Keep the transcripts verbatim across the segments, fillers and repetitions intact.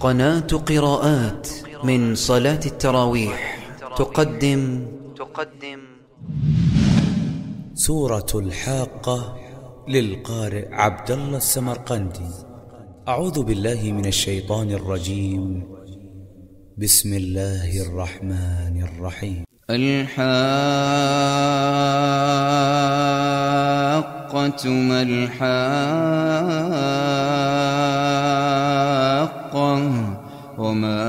قناة قراءات من صلاة التراويح تقدم تقدم سورة الحاقة للقارئ عبد الله السمرقندي. أعوذ بالله من الشيطان الرجيم. بسم الله الرحمن الرحيم. الحاقة ما الحاقة وما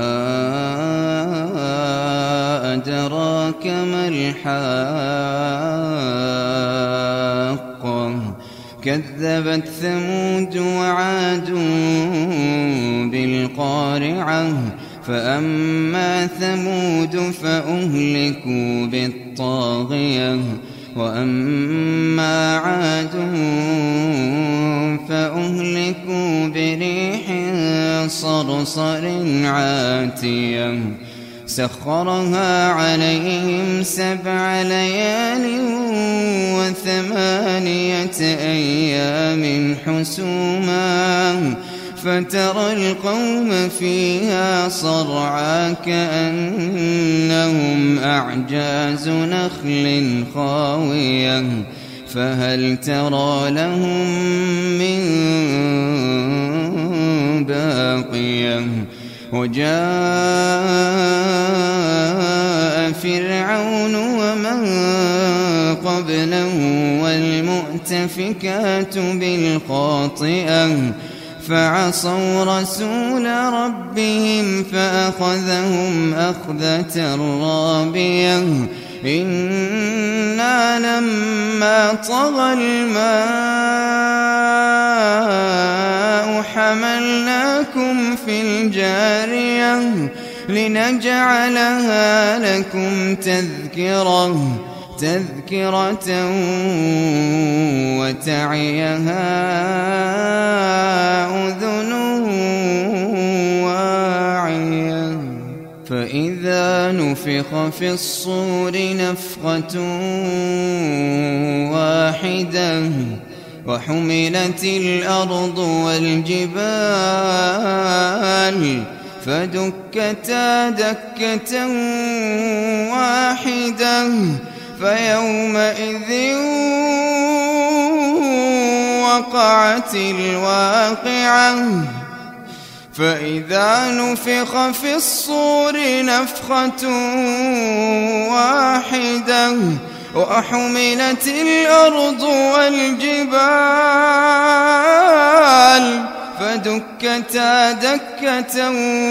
أدراك ما الحاقة كذبت ثمود وعاد بالقارعة فأما ثمود فأهلكوا بالطاغية وأما عاد فأهلكوا بريح صرصر عاتية سخرها عليهم سبع ليال وثمانية أيام حسوما فترى القوم فيها صرعى كأنهم أعجاز نخل خاوية فهل ترى لهم من باقية وجاء فرعون ومن قبله والمؤتفكات بالخاطئة فعصوا رسول ربهم فأخذهم أخذة رابية إنا لما طغى الماء حملناكم في الجارية لنجعلها لكم تذكرة تذكرة وتعيها أذن واعية فإذا نفخ في الصور نفخة واحدة وحملت الأرض والجبال فدكتا دكة واحدة فيومئذ وقعت الواقعة فإذا نفخ في الصور نفخة واحدة وحملت الأرض والجبال فدكتا دكة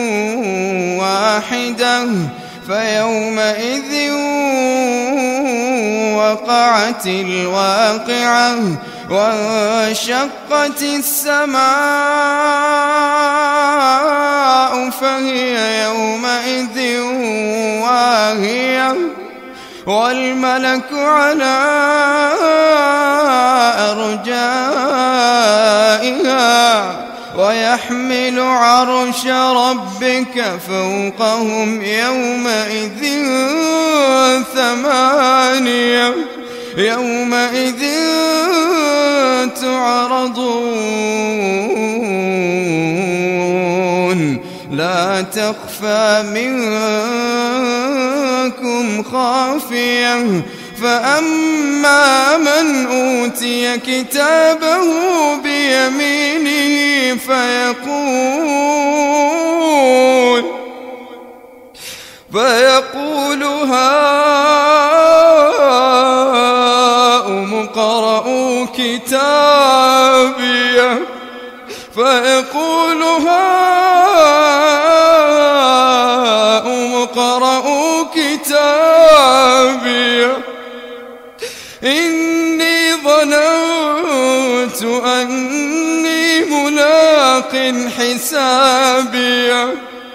واحدة فيومئذ وقعت الواقعة وانشقت السماء فهي يومئذ واهية والملك على أرجائها ويحمل عرش ربك فوقهم يومئذ ثمانية يومئذ تعرضون لا تخفى منكم خافية فأما من أوتي كتابه بيمينه فيقول فيقول هاؤم اقرءوا كتابيه فيقول هاؤم اقرءوا كتابيه إني ظننت أني ملاق حسابيه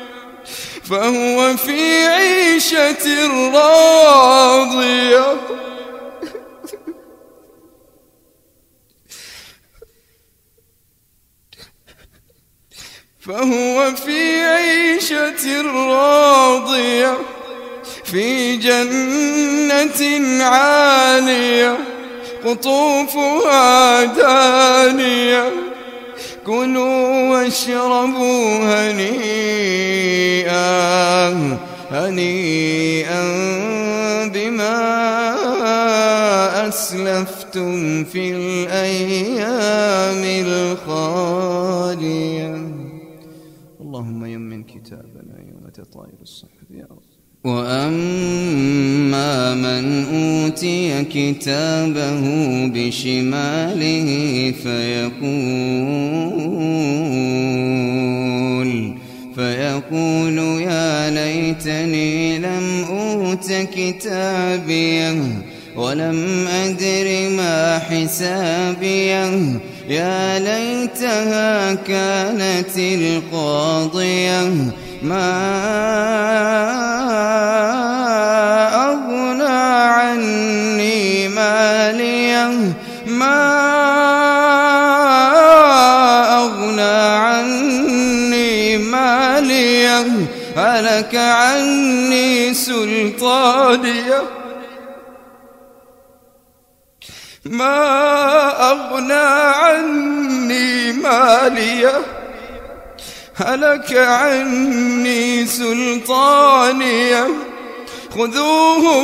فهو في عيشة راضية فهو في عيشة راضية في جنة عالية قطوفها دانية كلوا واشربوا هنيئا هنيئا بما أسلفتم في الأيام الخالية. اللهم يمن كتابنا يوم تطاير الصحف يا رب. وأما من أوتي كتابه بشماله فيقول فيقول يا ليتني لم أوت كتابيه ولم أدر ما حسابيه يا ليتها كانت القاضية ما أغنى عني ماليه ما أغنى عني ماليه هلك عني سلطانيه ما أغنى عني ماليه هلك عني سلطانيه خذوه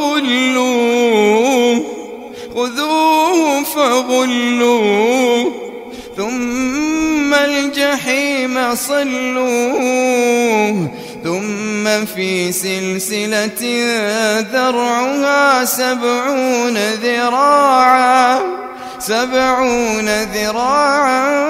فغلوه خذوه فغلوه ثم الجحيم صلوه ثم في سلسلة ذرعها سبعون ذراعا سبعون ذراعا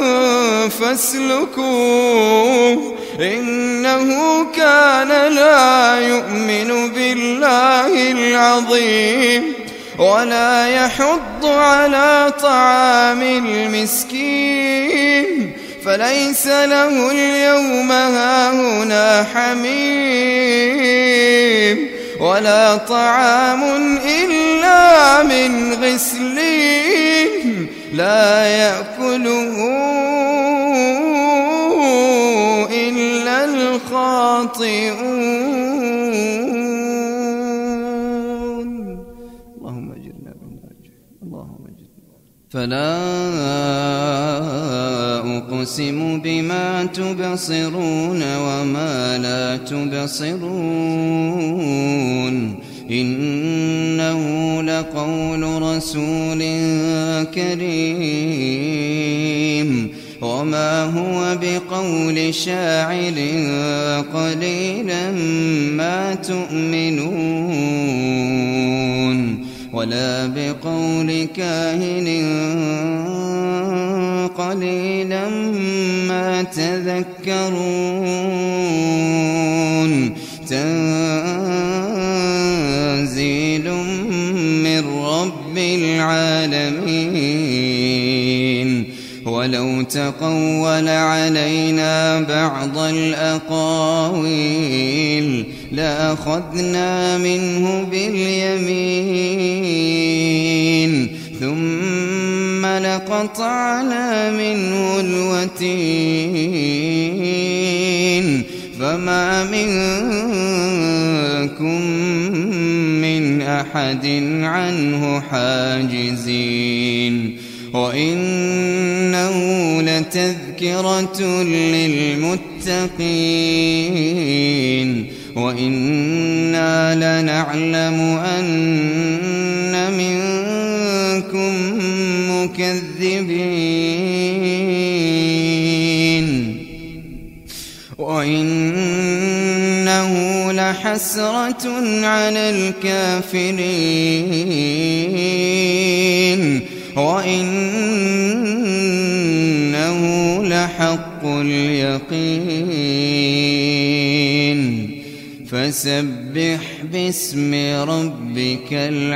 فاسلكوه إنه كان لا يؤمن بالله العظيم ولا يحض على طعام المسكين فليس له اليوم هاهنا حميم ولا طعام إلا من غسلين لا يأكله إلا الخاطئون. اللهم أجرنا من النار. اللهم أجرنا. فلا أقسم بما تبصرون وما لا تبصرون إنه لقول رسول كريم وما هو بقول شاعر قليلا ما تؤمنون ولا بقول كاهن قليلا ما تذكرون تنزيل من رب العالمين ولو تقول علينا بعض الأقاويل لأخذنا منه باليمين ثم لقطعنا منه الوتين فما منكم من أحد عنه حاجزين وإنه لتذكرة للمتقين وإنا لنعلم أن منكم مكذبين وإنه لحسرة على الكافرين وإنه لحق اليقين فسبح باسم ربك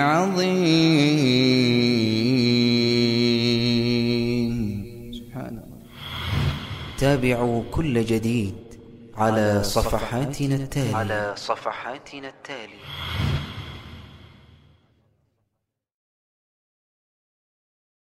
العظيم. سبحان الله. تابعوا كل جديد على صفحاتنا التالية على صفحاتنا التالية.